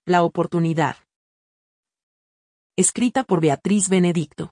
La oportunidad. Escrita por Beatriz Benedicto.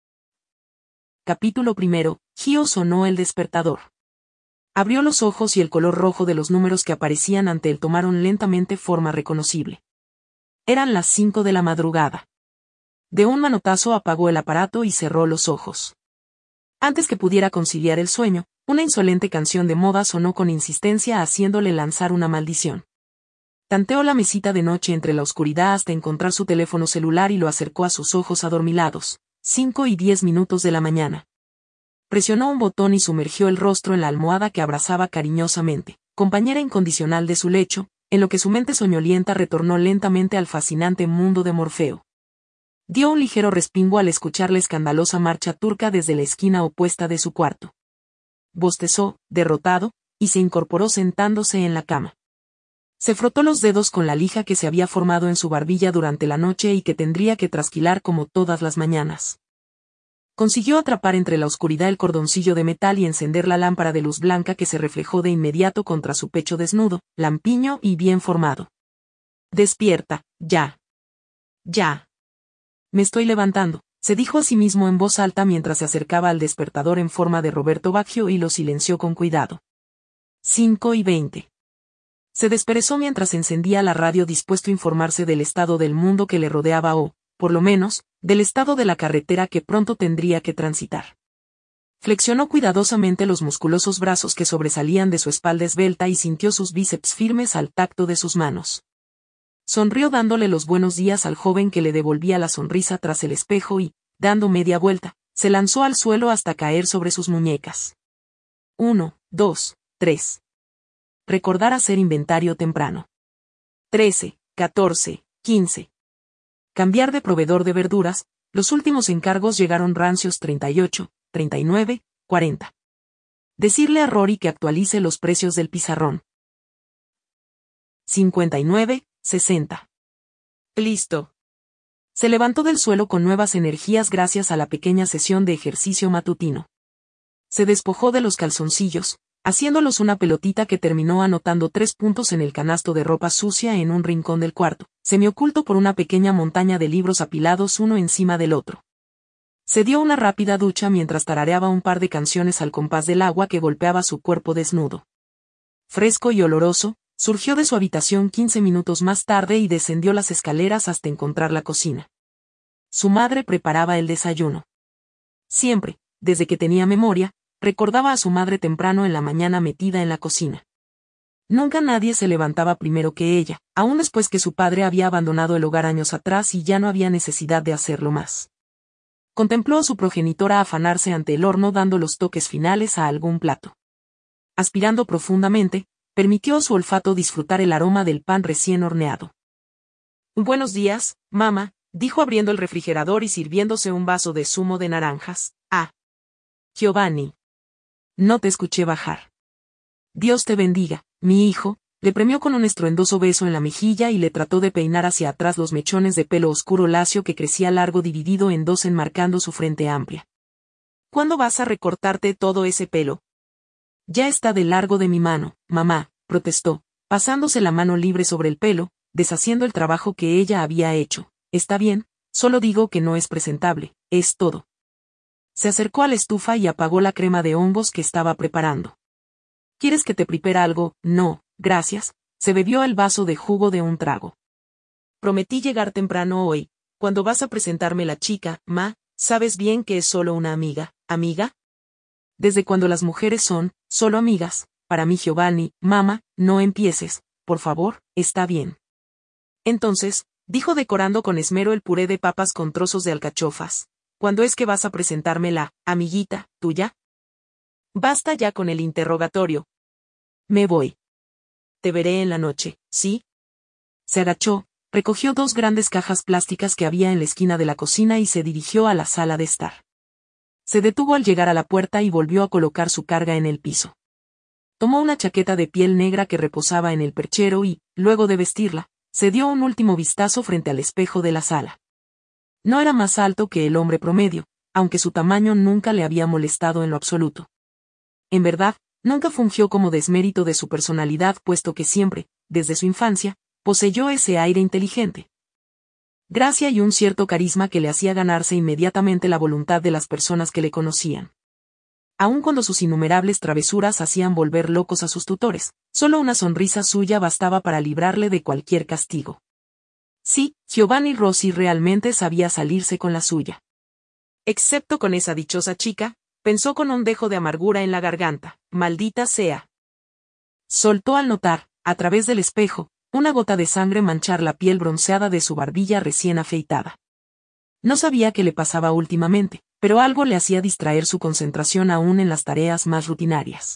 Capítulo 1. Gio sonó el despertador. Abrió los ojos y el color rojo de los números que aparecían ante él tomaron lentamente forma reconocible. Eran las 5 de la madrugada. De un manotazo apagó el aparato y cerró los ojos. Antes que pudiera conciliar el sueño, una insolente canción de moda sonó con insistencia haciéndole lanzar una maldición. Tanteó la mesita de noche entre la oscuridad hasta encontrar su teléfono celular y lo acercó a sus ojos adormilados. 5:10 de la mañana. Presionó un botón y sumergió el rostro en la almohada que abrazaba cariñosamente, compañera incondicional de su lecho, en lo que su mente soñolienta retornó lentamente al fascinante mundo de Morfeo. Dio un ligero respingo al escuchar la escandalosa marcha turca desde la esquina opuesta de su cuarto. Bostezó, derrotado, y se incorporó sentándose en la cama. Se frotó los dedos con la lija que se había formado en su barbilla durante la noche y que tendría que trasquilar como todas las mañanas. Consiguió atrapar entre la oscuridad el cordoncillo de metal y encender la lámpara de luz blanca que se reflejó de inmediato contra su pecho desnudo, lampiño y bien formado. «Despierta, ya. Ya. Me estoy levantando», se dijo a sí mismo en voz alta mientras se acercaba al despertador en forma de Roberto Baggio y lo silenció con cuidado. 5:20. Se desperezó mientras encendía la radio dispuesto a informarse del estado del mundo que le rodeaba o, por lo menos, del estado de la carretera que pronto tendría que transitar. Flexionó cuidadosamente los musculosos brazos que sobresalían de su espalda esbelta y sintió sus bíceps firmes al tacto de sus manos. Sonrió dándole los buenos días al joven que le devolvía la sonrisa tras el espejo y, dando media vuelta, se lanzó al suelo hasta caer sobre sus muñecas. 1, 2, 3. Recordar hacer inventario temprano. 13, 14, 15. Cambiar de proveedor de verduras, los últimos encargos llegaron rancios 38, 39, 40. Decirle a Rory que actualice los precios del pizarrón. 59, 60. Listo. Se levantó del suelo con nuevas energías gracias a la pequeña sesión de ejercicio matutino. Se despojó de los calzoncillos, haciéndolos una pelotita que terminó anotando 3 puntos en el canasto de ropa sucia en un rincón del cuarto, semioculto por una pequeña montaña de libros apilados uno encima del otro. Se dio una rápida ducha mientras tarareaba un par de canciones al compás del agua que golpeaba su cuerpo desnudo. Fresco y oloroso, surgió de su habitación 15 minutos más tarde y descendió las escaleras hasta encontrar la cocina. Su madre preparaba el desayuno. Siempre, desde que tenía memoria, recordaba a su madre temprano en la mañana metida en la cocina. Nunca nadie se levantaba primero que ella, aun después que su padre había abandonado el hogar años atrás y ya no había necesidad de hacerlo más. Contempló a su progenitora afanarse ante el horno dando los toques finales a algún plato. Aspirando profundamente, permitió a su olfato disfrutar el aroma del pan recién horneado. «Buenos días, mamá», dijo abriendo el refrigerador y sirviéndose un vaso de zumo de naranjas. «Ah. Giovanni. No te escuché bajar». «Dios te bendiga, mi hijo», le premió con un estruendoso beso en la mejilla y le trató de peinar hacia atrás los mechones de pelo oscuro lacio que crecía largo dividido en dos enmarcando su frente amplia. «¿Cuándo vas a recortarte todo ese pelo?» «Ya está de largo de mi mano, mamá», protestó, pasándose la mano libre sobre el pelo, deshaciendo el trabajo que ella había hecho. «Está bien, solo digo que no es presentable, es todo». Se acercó a la estufa y apagó la crema de hongos que estaba preparando. «¿Quieres que te prepare algo?» «No, gracias», se bebió el vaso de jugo de un trago. «Prometí llegar temprano hoy. ¿Cuándo vas a presentarme la chica, ma? Sabes bien que es solo una amiga». «¿Amiga?» «Desde cuando las mujeres son, solo amigas, para mí Giovanni». «Mamá, no empieces, por favor, está bien». «Entonces», dijo decorando con esmero el puré de papas con trozos de alcachofas, «¿cuándo es que vas a presentarme la amiguita tuya?» «Basta ya con el interrogatorio. Me voy. Te veré en la noche, ¿sí?» Se agachó, recogió 2 grandes cajas plásticas que había en la esquina de la cocina y se dirigió a la sala de estar. Se detuvo al llegar a la puerta y volvió a colocar su carga en el piso. Tomó una chaqueta de piel negra que reposaba en el perchero y, luego de vestirla, se dio un último vistazo frente al espejo de la sala. No era más alto que el hombre promedio, aunque su tamaño nunca le había molestado en lo absoluto. En verdad, nunca fungió como desmérito de su personalidad puesto que siempre, desde su infancia, poseyó ese aire inteligente, gracia y un cierto carisma que le hacía ganarse inmediatamente la voluntad de las personas que le conocían. Aun cuando sus innumerables travesuras hacían volver locos a sus tutores, solo una sonrisa suya bastaba para librarle de cualquier castigo. Sí, Giovanni Rossi realmente sabía salirse con la suya. Excepto con esa dichosa chica, pensó con un dejo de amargura en la garganta, maldita sea. Soltó al notar, a través del espejo, una gota de sangre manchar la piel bronceada de su barbilla recién afeitada. No sabía qué le pasaba últimamente, pero algo le hacía distraer su concentración aún en las tareas más rutinarias.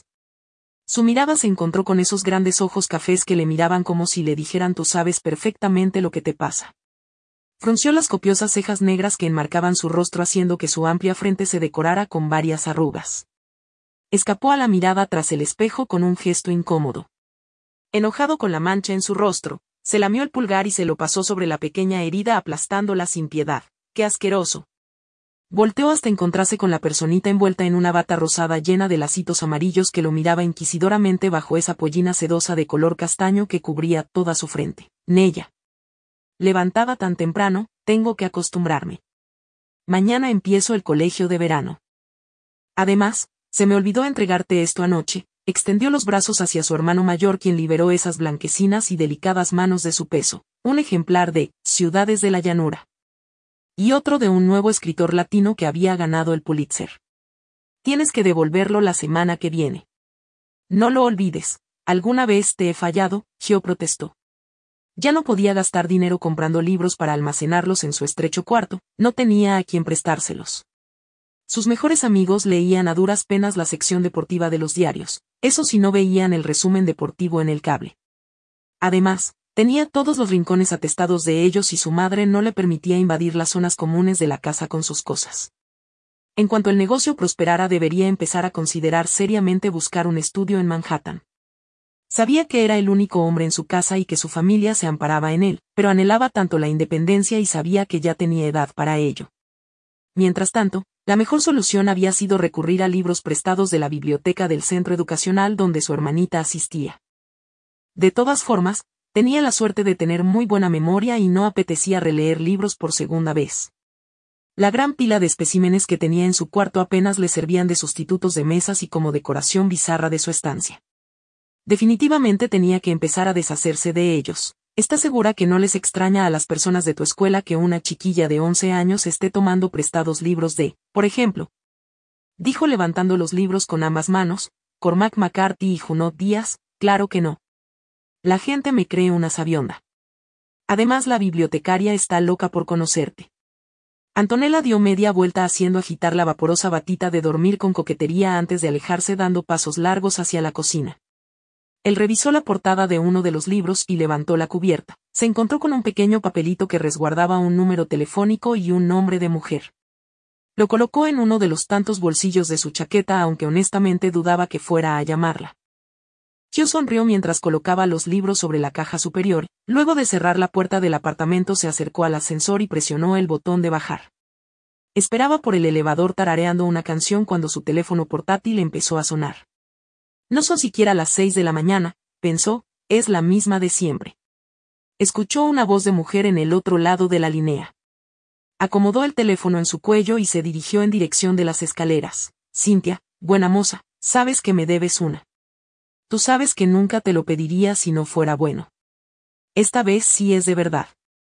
Su mirada se encontró con esos grandes ojos cafés que le miraban como si le dijeran: tú sabes perfectamente lo que te pasa. Frunció las copiosas cejas negras que enmarcaban su rostro haciendo que su amplia frente se decorara con varias arrugas. Escapó a la mirada tras el espejo con un gesto incómodo. Enojado con la mancha en su rostro, se lamió el pulgar y se lo pasó sobre la pequeña herida aplastándola sin piedad. ¡Qué asqueroso! Volteó hasta encontrarse con la personita envuelta en una bata rosada llena de lacitos amarillos que lo miraba inquisidoramente bajo esa pollina sedosa de color castaño que cubría toda su frente. Nella. Levantada tan temprano, tengo que acostumbrarme. Mañana empiezo el colegio de verano. Además, se me olvidó entregarte esto anoche. Extendió los brazos hacia su hermano mayor, quien liberó esas blanquecinas y delicadas manos de su peso, un ejemplar de Ciudades de la Llanura. Y otro de un nuevo escritor latino que había ganado el Pulitzer. Tienes que devolverlo la semana que viene. No lo olvides, ¿alguna vez te he fallado?, Gio protestó. Ya no podía gastar dinero comprando libros para almacenarlos en su estrecho cuarto, no tenía a quien prestárselos. Sus mejores amigos leían a duras penas la sección deportiva de los diarios, eso si no veían el resumen deportivo en el cable. Además, tenía todos los rincones atestados de ellos y su madre no le permitía invadir las zonas comunes de la casa con sus cosas. En cuanto el negocio prosperara, debería empezar a considerar seriamente buscar un estudio en Manhattan. Sabía que era el único hombre en su casa y que su familia se amparaba en él, pero anhelaba tanto la independencia y sabía que ya tenía edad para ello. Mientras tanto, la mejor solución había sido recurrir a libros prestados de la biblioteca del centro educacional donde su hermanita asistía. De todas formas, tenía la suerte de tener muy buena memoria y no apetecía releer libros por segunda vez. La gran pila de especímenes que tenía en su cuarto apenas le servían de sustitutos de mesas y como decoración bizarra de su estancia. Definitivamente tenía que empezar a deshacerse de ellos. ¿Estás segura que no les extraña a las personas de tu escuela que una chiquilla de 11 años esté tomando prestados libros de, por ejemplo? Dijo levantando los libros con ambas manos, Cormac McCarthy y Junot Díaz. Claro que no. La gente me cree una sabionda. Además, la bibliotecaria está loca por conocerte. Antonella dio media vuelta haciendo agitar la vaporosa batita de dormir con coquetería antes de alejarse dando pasos largos hacia la cocina. Él revisó la portada de uno de los libros y levantó la cubierta. Se encontró con un pequeño papelito que resguardaba un número telefónico y un nombre de mujer. Lo colocó en uno de los tantos bolsillos de su chaqueta, aunque honestamente dudaba que fuera a llamarla. Gio sonrió mientras colocaba los libros sobre la caja superior. Luego de cerrar la puerta del apartamento se acercó al ascensor y presionó el botón de bajar. Esperaba por el elevador tarareando una canción cuando su teléfono portátil empezó a sonar. No son siquiera las 6 de la mañana, pensó, es la misma de siempre. Escuchó una voz de mujer en el otro lado de la línea. Acomodó el teléfono en su cuello y se dirigió en dirección de las escaleras. Cynthia, buena moza, sabes que me debes una. Tú sabes que nunca te lo pediría si no fuera bueno. Esta vez sí es de verdad.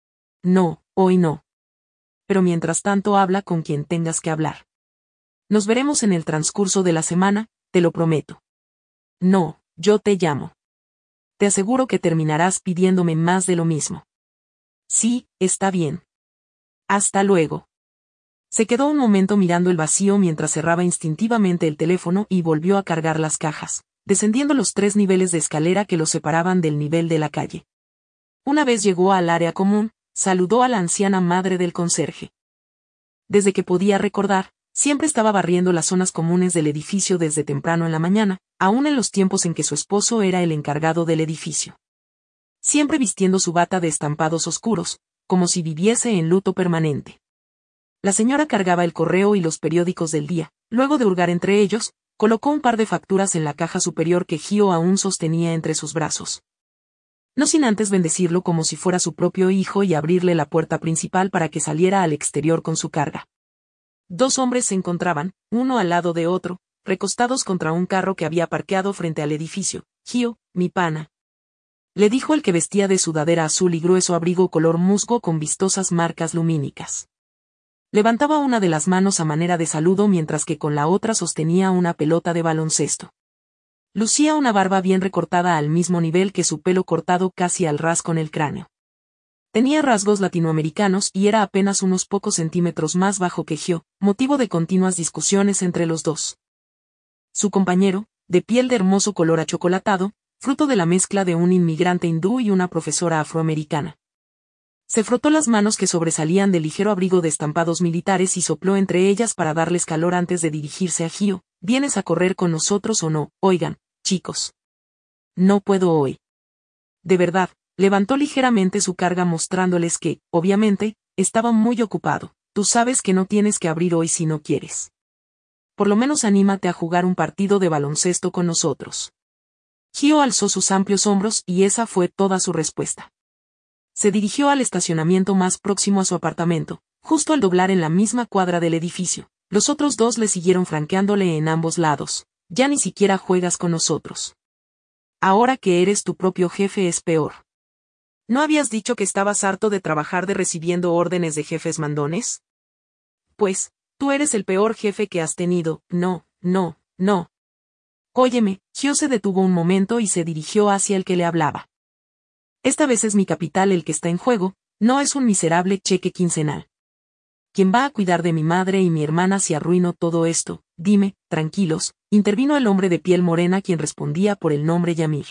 No, hoy no. Pero mientras tanto habla con quien tengas que hablar. Nos veremos en el transcurso de la semana, te lo prometo. No, yo te llamo. Te aseguro que terminarás pidiéndome más de lo mismo. Sí, está bien. Hasta luego. Se quedó un momento mirando el vacío mientras cerraba instintivamente el teléfono y volvió a cargar las cajas, descendiendo los 3 niveles de escalera que lo separaban del nivel de la calle. Una vez llegó al área común, saludó a la anciana madre del conserje. Desde que podía recordar, siempre estaba barriendo las zonas comunes del edificio desde temprano en la mañana, aún en los tiempos en que su esposo era el encargado del edificio. Siempre vistiendo su bata de estampados oscuros, como si viviese en luto permanente. La señora cargaba el correo y los periódicos del día. Luego de hurgar entre ellos, colocó un par de facturas en la caja superior que Gio aún sostenía entre sus brazos. No sin antes bendecirlo como si fuera su propio hijo y abrirle la puerta principal para que saliera al exterior con su carga. Dos hombres se encontraban, uno al lado de otro, recostados contra un carro que había parqueado frente al edificio. «Gio, mi pana», le dijo el que vestía de sudadera azul y grueso abrigo color musgo con vistosas marcas lumínicas. Levantaba una de las manos a manera de saludo mientras que con la otra sostenía una pelota de baloncesto. Lucía una barba bien recortada al mismo nivel que su pelo cortado casi al ras con el cráneo. Tenía rasgos latinoamericanos y era apenas unos pocos centímetros más bajo que Gio, motivo de continuas discusiones entre los dos. Su compañero, de piel de hermoso color achocolatado, fruto de la mezcla de un inmigrante hindú y una profesora afroamericana. Se frotó las manos que sobresalían del ligero abrigo de estampados militares y sopló entre ellas para darles calor antes de dirigirse a Gio. ¿Vienes a correr con nosotros o no? Oigan, chicos. No puedo hoy. De verdad, levantó ligeramente su carga mostrándoles que, obviamente, estaba muy ocupado. Tú sabes que no tienes que abrir hoy si no quieres. Por lo menos anímate a jugar un partido de baloncesto con nosotros. Gio alzó sus amplios hombros y esa fue toda su respuesta. Se dirigió al estacionamiento más próximo a su apartamento, justo al doblar en la misma cuadra del edificio. Los otros dos le siguieron franqueándole en ambos lados. Ya ni siquiera juegas con nosotros. Ahora que eres tu propio jefe es peor. ¿No habías dicho que estabas harto de trabajar de recibiendo órdenes de jefes mandones? Pues, tú eres el peor jefe que has tenido. No, no, no. Óyeme, Gio se detuvo un momento y se dirigió hacia el que le hablaba. Esta vez es mi capital el que está en juego, no es un miserable cheque quincenal. ¿Quién va a cuidar de mi madre y mi hermana si arruino todo esto? Dime, tranquilos, intervino el hombre de piel morena quien respondía por el nombre Yamir.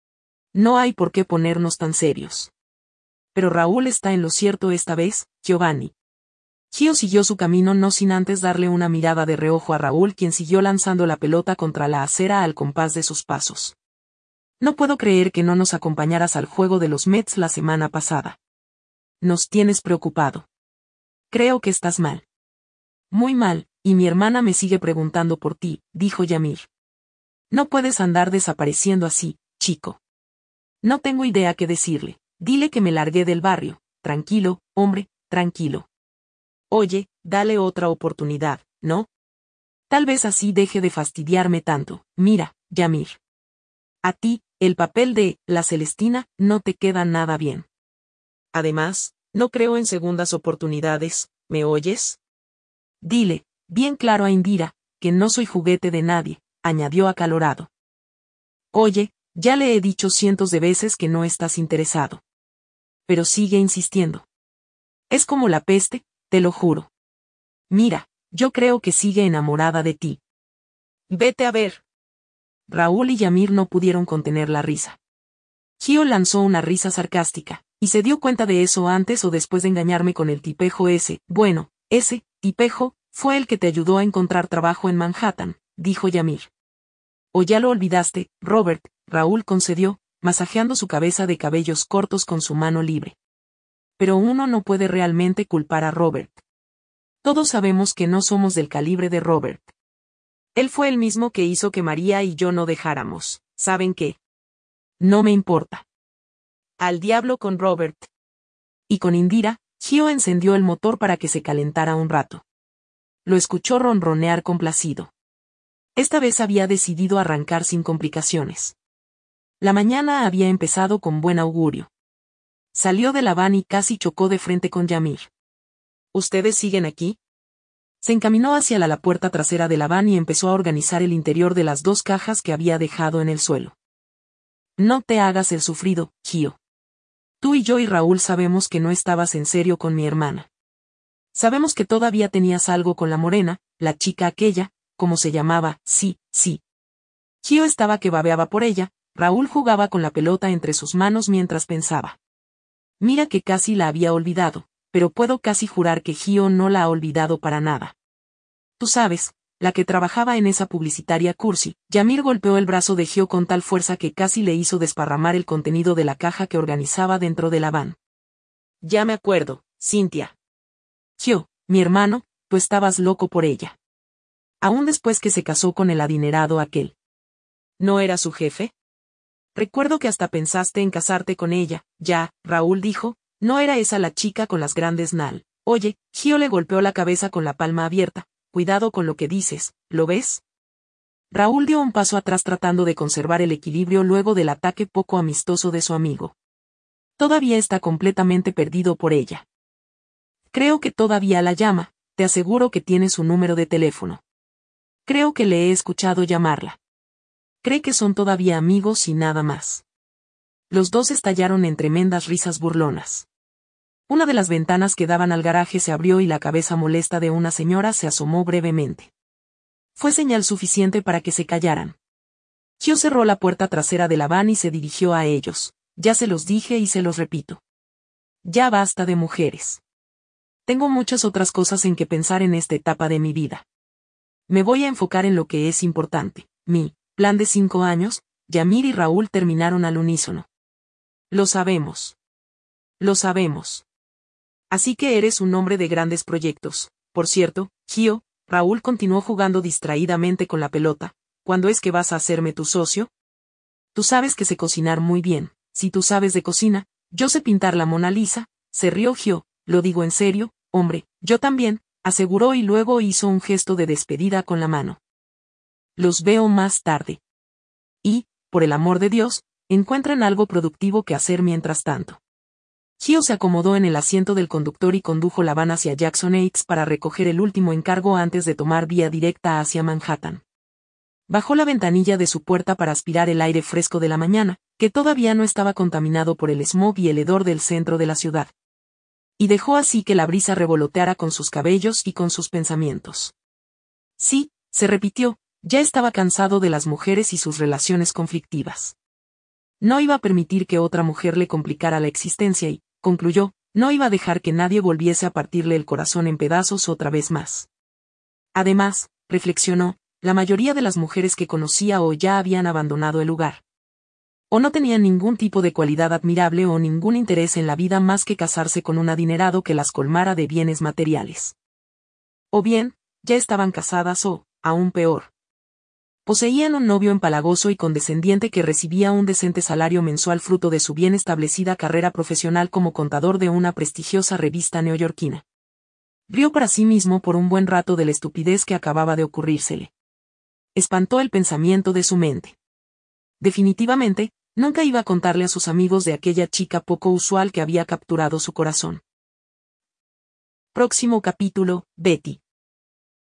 No hay por qué ponernos tan serios. Pero Raúl está en lo cierto esta vez, Giovanni. Gio siguió su camino no sin antes darle una mirada de reojo a Raúl quien siguió lanzando la pelota contra la acera al compás de sus pasos. No puedo creer que no nos acompañaras al juego de los Mets la semana pasada. Nos tienes preocupado. Creo que estás mal. Muy mal, y mi hermana me sigue preguntando por ti, dijo Yamir. No puedes andar desapareciendo así, chico. No tengo idea qué decirle. Dile que me largué del barrio. Tranquilo, hombre, tranquilo. Oye, dale otra oportunidad, ¿no? Tal vez así deje de fastidiarme tanto. Mira, Yamir. A ti, el papel de la Celestina no te queda nada bien. Además, no creo en segundas oportunidades, ¿me oyes? Dile, bien claro a Indira, que no soy juguete de nadie, añadió acalorado. Oye, ya le he dicho cientos de veces que no estás interesado. Pero sigue insistiendo. Es como la peste, te lo juro. Mira, yo creo que sigue enamorada de ti. Vete a ver. Raúl y Yamir no pudieron contener la risa. Gio lanzó una risa sarcástica, y se dio cuenta de eso antes o después de engañarme con el tipejo ese. Bueno, ese tipejo fue el que te ayudó a encontrar trabajo en Manhattan, dijo Yamir. ¿O ya lo olvidaste, Robert? Raúl concedió, masajeando su cabeza de cabellos cortos con su mano libre. Pero uno no puede realmente culpar a Robert. Todos sabemos que no somos del calibre de Robert. Él fue el mismo que hizo que María y yo no dejáramos. ¿Saben qué? No me importa. Al diablo con Robert. Y con Indira, Gio encendió el motor para que se calentara un rato. Lo escuchó ronronear complacido. Esta vez había decidido arrancar sin complicaciones. La mañana había empezado con buen augurio. Salió de la van y casi chocó de frente con Yamir. ¿Ustedes siguen aquí? Se encaminó hacia la puerta trasera de la van y empezó a organizar el interior de las dos cajas que había dejado en el suelo. No te hagas el sufrido, Gio. Tú y yo y Raúl sabemos que no estabas en serio con mi hermana. Sabemos que todavía tenías algo con la morena, la chica aquella, como se llamaba, sí. Gio estaba que babeaba por ella, Raúl jugaba con la pelota entre sus manos mientras pensaba. Mira que casi la había olvidado, pero puedo casi jurar que Gio no la ha olvidado para nada. Tú sabes, la que trabajaba en esa publicitaria cursi. Yamir golpeó el brazo de Gio con tal fuerza que casi le hizo desparramar el contenido de la caja que organizaba dentro de la van. Ya me acuerdo, Cynthia. Gio, mi hermano, tú estabas loco por ella. Aún después que se casó con el adinerado aquel. ¿No era su jefe? Recuerdo que hasta pensaste en casarte con ella. Ya, Raúl dijo, no era esa la chica con las grandes nal. Oye, Gio le golpeó la cabeza con la palma abierta. Cuidado con lo que dices, ¿lo ves? Raúl dio un paso atrás tratando de conservar el equilibrio luego del ataque poco amistoso de su amigo. Todavía está completamente perdido por ella. Creo que todavía la llama, te aseguro que tiene su número de teléfono. Creo que le he escuchado llamarla. Cree que son todavía amigos y nada más. Los dos estallaron en tremendas risas burlonas. Una de las ventanas que daban al garaje se abrió y la cabeza molesta de una señora se asomó brevemente. Fue señal suficiente para que se callaran. Gio cerró la puerta trasera de la van y se dirigió a ellos. Ya se los dije y se los repito. Ya basta de mujeres. Tengo muchas otras cosas en que pensar en esta etapa de mi vida. Me voy a enfocar en lo que es importante. Mi plan de 5 años, Yamir y Raúl terminaron al unísono. Lo sabemos. Lo sabemos. Así que eres un hombre de grandes proyectos. Por cierto, Gio, Raúl continuó jugando distraídamente con la pelota. ¿Cuándo es que vas a hacerme tu socio? Tú sabes que sé cocinar muy bien. Si tú sabes de cocina, yo sé pintar la Mona Lisa. Se rió Gio. Lo digo en serio, hombre, yo también, aseguró y luego hizo un gesto de despedida con la mano. Los veo más tarde. Y, por el amor de Dios, encuentren algo productivo que hacer mientras tanto. Gio se acomodó en el asiento del conductor y condujo la van hacia Jackson Heights para recoger el último encargo antes de tomar vía directa hacia Manhattan. Bajó la ventanilla de su puerta para aspirar el aire fresco de la mañana, que todavía no estaba contaminado por el smog y el hedor del centro de la ciudad. Y dejó así que la brisa revoloteara con sus cabellos y con sus pensamientos. Sí, se repitió, ya estaba cansado de las mujeres y sus relaciones conflictivas. No iba a permitir que otra mujer le complicara la existencia y, concluyó, no iba a dejar que nadie volviese a partirle el corazón en pedazos otra vez más. Además, reflexionó, la mayoría de las mujeres que conocía o ya habían abandonado el lugar. O no tenían ningún tipo de cualidad admirable o ningún interés en la vida más que casarse con un adinerado que las colmara de bienes materiales. O bien, ya estaban casadas o, aún peor, poseían un novio empalagoso y condescendiente que recibía un decente salario mensual fruto de su bien establecida carrera profesional como contador de una prestigiosa revista neoyorquina. Rió para sí mismo por un buen rato de la estupidez que acababa de ocurrírsele. Espantó el pensamiento de su mente. Definitivamente, nunca iba a contarle a sus amigos de aquella chica poco usual que había capturado su corazón. Próximo capítulo, Betty.